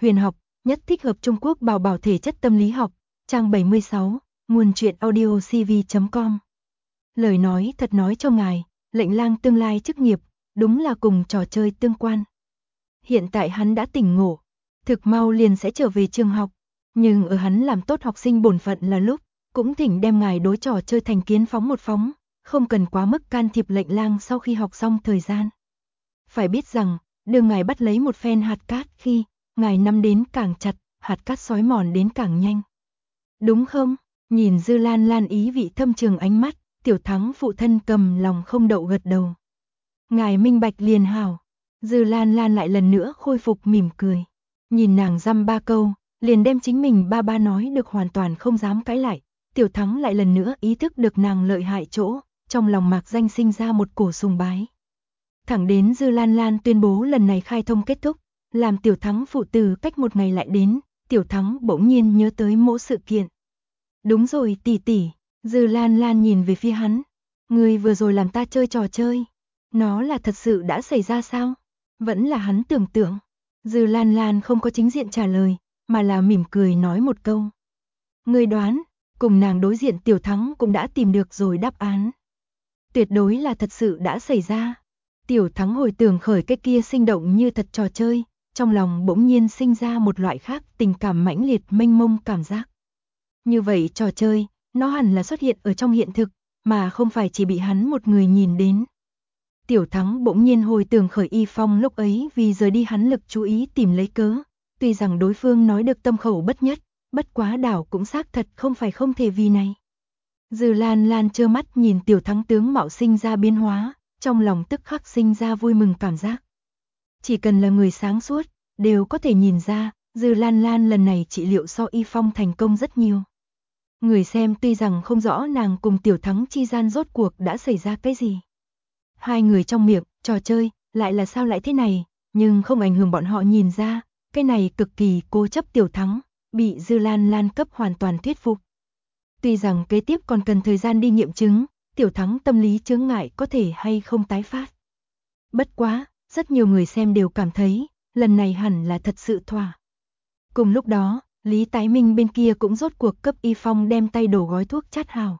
huyền học, nhất thích hợp Trung Quốc bảo bảo thể chất tâm lý học, trang 76, nguồn truyện audio cv.com. Lời nói thật nói cho ngài, lệnh lang tương lai chức nghiệp, đúng là cùng trò chơi tương quan. Hiện tại hắn đã tỉnh ngộ, thực mau liền sẽ trở về trường học, nhưng ở hắn làm tốt học sinh bổn phận là lúc, cũng thỉnh đem ngài đối trò chơi thành kiến phóng một phóng, không cần quá mức can thiệp lệnh lang sau khi học xong thời gian. Phải biết rằng, đưa ngài bắt lấy một phen hạt cát khi, ngài nắm đến càng chặt, hạt cát xói mòn đến càng nhanh. Đúng không? Nhìn Dư Lan Lan ý vị thâm trường ánh mắt, Tiểu Thắng phụ thân cầm lòng không đậu gật đầu. Ngài minh bạch liền hảo. Dư Lan Lan lại lần nữa khôi phục mỉm cười. Nhìn nàng dăm ba câu, liền đem chính mình ba ba nói được hoàn toàn không dám cãi lại. Tiểu Thắng lại lần nữa ý thức được nàng lợi hại chỗ, trong lòng mạc danh sinh ra một cổ sùng bái. Thẳng đến Dư Lan Lan tuyên bố lần này khai thông kết thúc, làm Tiểu Thắng phụ tử cách một ngày lại đến, Tiểu Thắng bỗng nhiên nhớ tới mỗi sự kiện. Đúng rồi tỷ tỷ, Dư Lan Lan nhìn về phía hắn. Ngươi vừa rồi làm ta chơi trò chơi, nó là thật sự đã xảy ra sao? Vẫn là hắn tưởng tượng. Dư Lan Lan không có chính diện trả lời, mà là mỉm cười nói một câu. Ngươi đoán, cùng nàng đối diện Tiểu Thắng cũng đã tìm được rồi đáp án. Tuyệt đối là thật sự đã xảy ra. Tiểu Thắng hồi tưởng khởi cái kia sinh động như thật trò chơi, trong lòng bỗng nhiên sinh ra một loại khác tình cảm mãnh liệt mênh mông cảm giác. Như vậy trò chơi, nó hẳn là xuất hiện ở trong hiện thực, mà không phải chỉ bị hắn một người nhìn đến. Tiểu Thắng bỗng nhiên hồi tưởng khởi Y Phong lúc ấy vì rời đi hắn lực chú ý tìm lấy cớ, tuy rằng đối phương nói được tâm khẩu bất nhất, bất quá đảo cũng xác thật không phải không thể vì này. Dư Lan Lan trơ mắt nhìn Tiểu Thắng tướng mạo sinh ra biến hóa, trong lòng tức khắc sinh ra vui mừng cảm giác. Chỉ cần là người sáng suốt, đều có thể nhìn ra, Dư Lan Lan lần này trị liệu so Y Phong thành công rất nhiều. Người xem tuy rằng không rõ nàng cùng Tiểu Thắng chi gian rốt cuộc đã xảy ra cái gì. Hai người trong miệng, trò chơi, lại là sao lại thế này, nhưng không ảnh hưởng bọn họ nhìn ra, cái này cực kỳ cố chấp Tiểu Thắng, bị Dư Lan Lan cấp hoàn toàn thuyết phục. Tuy rằng kế tiếp còn cần thời gian đi nghiệm chứng, Tiểu Thắng tâm lý chướng ngại có thể hay không tái phát. Bất quá, rất nhiều người xem đều cảm thấy, lần này hẳn là thật sự thỏa. Cùng lúc đó, Lý Tái Minh bên kia cũng rốt cuộc cấp Y Phong đem tay đổ gói thuốc chát hào.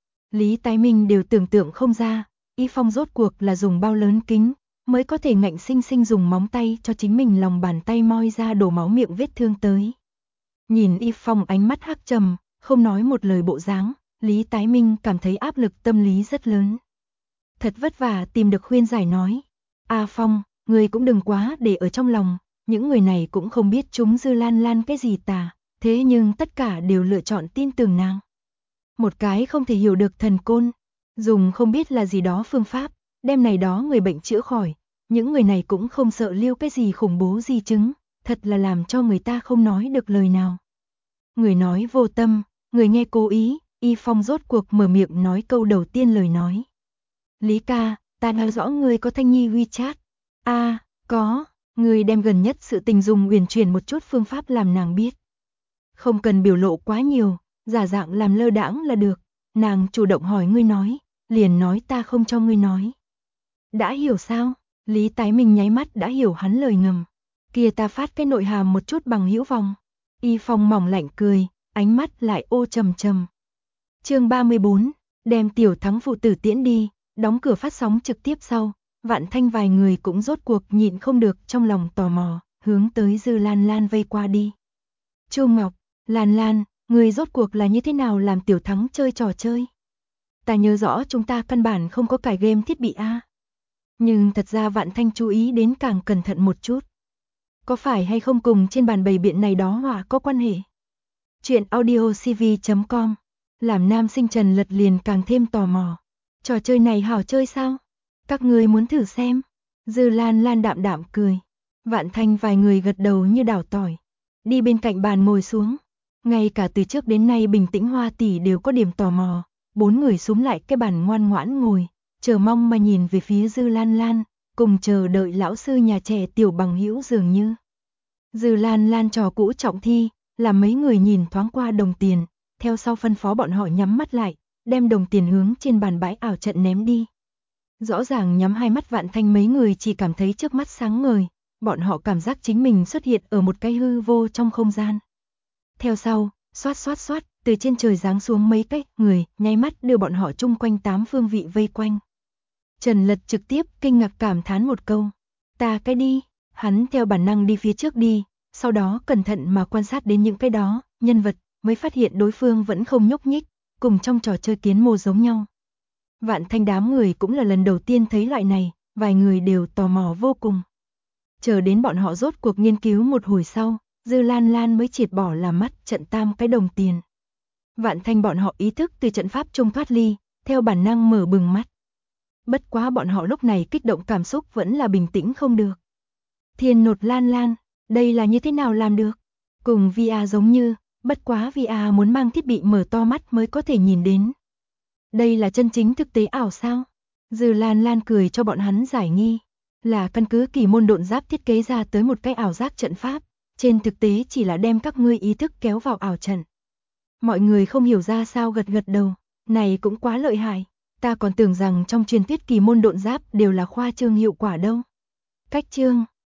Lý Tái Minh đều tưởng tượng không ra, Y Phong rốt cuộc là dùng bao lớn kính, mới có thể ngạnh sinh sinh dùng móng tay cho chính mình lòng bàn tay moi ra đổ máu miệng vết thương tới. Nhìn Y Phong ánh mắt hắc trầm, không nói một lời bộ dáng, Lý Tái Minh cảm thấy áp lực tâm lý rất lớn. Thật vất vả tìm được khuyên giải nói, A Phong, người cũng đừng quá để ở trong lòng, những người này cũng không biết chúng Dư Lan Lan cái gì tà, thế nhưng tất cả đều lựa chọn tin tưởng nàng. Một cái không thể hiểu được thần côn, dùng không biết là gì đó phương pháp, đem này đó người bệnh chữa khỏi, những người này cũng không sợ lưu cái gì khủng bố di chứng, thật là làm cho người ta không nói được lời nào. Người nói vô tâm, người nghe cố ý, Y Phong rốt cuộc mở miệng nói câu đầu tiên lời nói. Lý ca, ta nói rõ người có Thanh Nhi WeChat. Có, người đem gần nhất sự tình dùng uyển chuyển một chút phương pháp làm nàng biết. Không cần biểu lộ quá nhiều, giả dạng làm lơ đãng là được, nàng chủ động hỏi ngươi nói, liền nói ta không cho ngươi nói. Đã hiểu sao? Lý Tái Minh nháy mắt đã hiểu hắn lời ngầm. Kia ta phát cái nội hàm một chút bằng hữu vòng. Y Phong mỏng lạnh cười, ánh mắt lại ô trầm trầm. Chương 34, đem Tiểu Thắng phụ tử tiễn đi, đóng cửa phát sóng trực tiếp sau, Vạn Thanh vài người cũng rốt cuộc nhịn không được trong lòng tò mò, hướng tới Dư Lan Lan vây qua đi. Chu Ngọc, Lan Lan, người rốt cuộc là như thế nào làm Tiểu Thắng chơi trò chơi? Ta nhớ rõ chúng ta căn bản không có cài game thiết bị a. Nhưng thật ra Vạn Thanh chú ý đến càng cẩn thận một chút. Có phải hay không cùng trên bàn bày biện này đó họa có quan hệ? Chuyện audio cv.com, làm nam sinh Trần Lật liền càng thêm tò mò. Trò chơi này hảo chơi sao? Các người muốn thử xem? Dư Lan Lan đạm đạm cười. Vạn Thanh vài người gật đầu như đảo tỏi. Đi bên cạnh bàn ngồi xuống. Ngay cả từ trước đến nay bình tĩnh Hoa tỷ đều có điểm tò mò. Bốn người xúm lại cái bàn ngoan ngoãn ngồi, chờ mong mà nhìn về phía Dư Lan Lan, cùng chờ đợi lão sư nhà trẻ Tiểu Bằng Hữu dường như. Dư Lan Lan trò cũ trọng thi, làm mấy người nhìn thoáng qua đồng tiền, theo sau phân phó bọn họ nhắm mắt lại, đem đồng tiền hướng trên bàn bãi ảo trận ném đi. Rõ ràng nhắm hai mắt Vạn Thanh mấy người chỉ cảm thấy trước mắt sáng ngời, bọn họ cảm giác chính mình xuất hiện ở một cái hư vô trong không gian. Theo sau, xoát xoát xoát, từ trên trời giáng xuống mấy cái người, nháy mắt đưa bọn họ chung quanh 8 phương vị vây quanh. Trần Lật trực tiếp kinh ngạc cảm thán một câu. Ta cái đi, hắn theo bản năng đi phía trước đi, sau đó cẩn thận mà quan sát đến những cái đó, nhân vật, mới phát hiện đối phương vẫn không nhúc nhích, cùng trong trò chơi kiến mô giống nhau. Vạn Thanh đám người cũng là lần đầu tiên thấy loại này, vài người đều tò mò vô cùng. Chờ đến bọn họ rốt cuộc nghiên cứu một hồi sau, Dư Lan Lan mới triệt bỏ là mắt trận 8 cái đồng tiền. Vạn Thanh bọn họ ý thức từ trận pháp trung thoát ly, theo bản năng mở bừng mắt. Bất quá bọn họ lúc này kích động cảm xúc vẫn là bình tĩnh không được. Thiên Nột Lan Lan, đây là như thế nào làm được? Cùng VR giống như, bất quá VR muốn mang thiết bị mở to mắt mới có thể nhìn đến. Đây là chân chính thực tế ảo sao? Dư Lan Lan cười cho bọn hắn giải nghi. Là căn cứ kỳ môn độn giáp thiết kế ra tới một cái ảo giác trận pháp, trên thực tế chỉ là đem các ngươi ý thức kéo vào ảo trận. Mọi người không hiểu ra sao gật gật đầu, này cũng quá lợi hại, ta còn tưởng rằng trong truyền thuyết kỳ môn độn giáp đều là khoa trương hiệu quả đâu. Cách trương,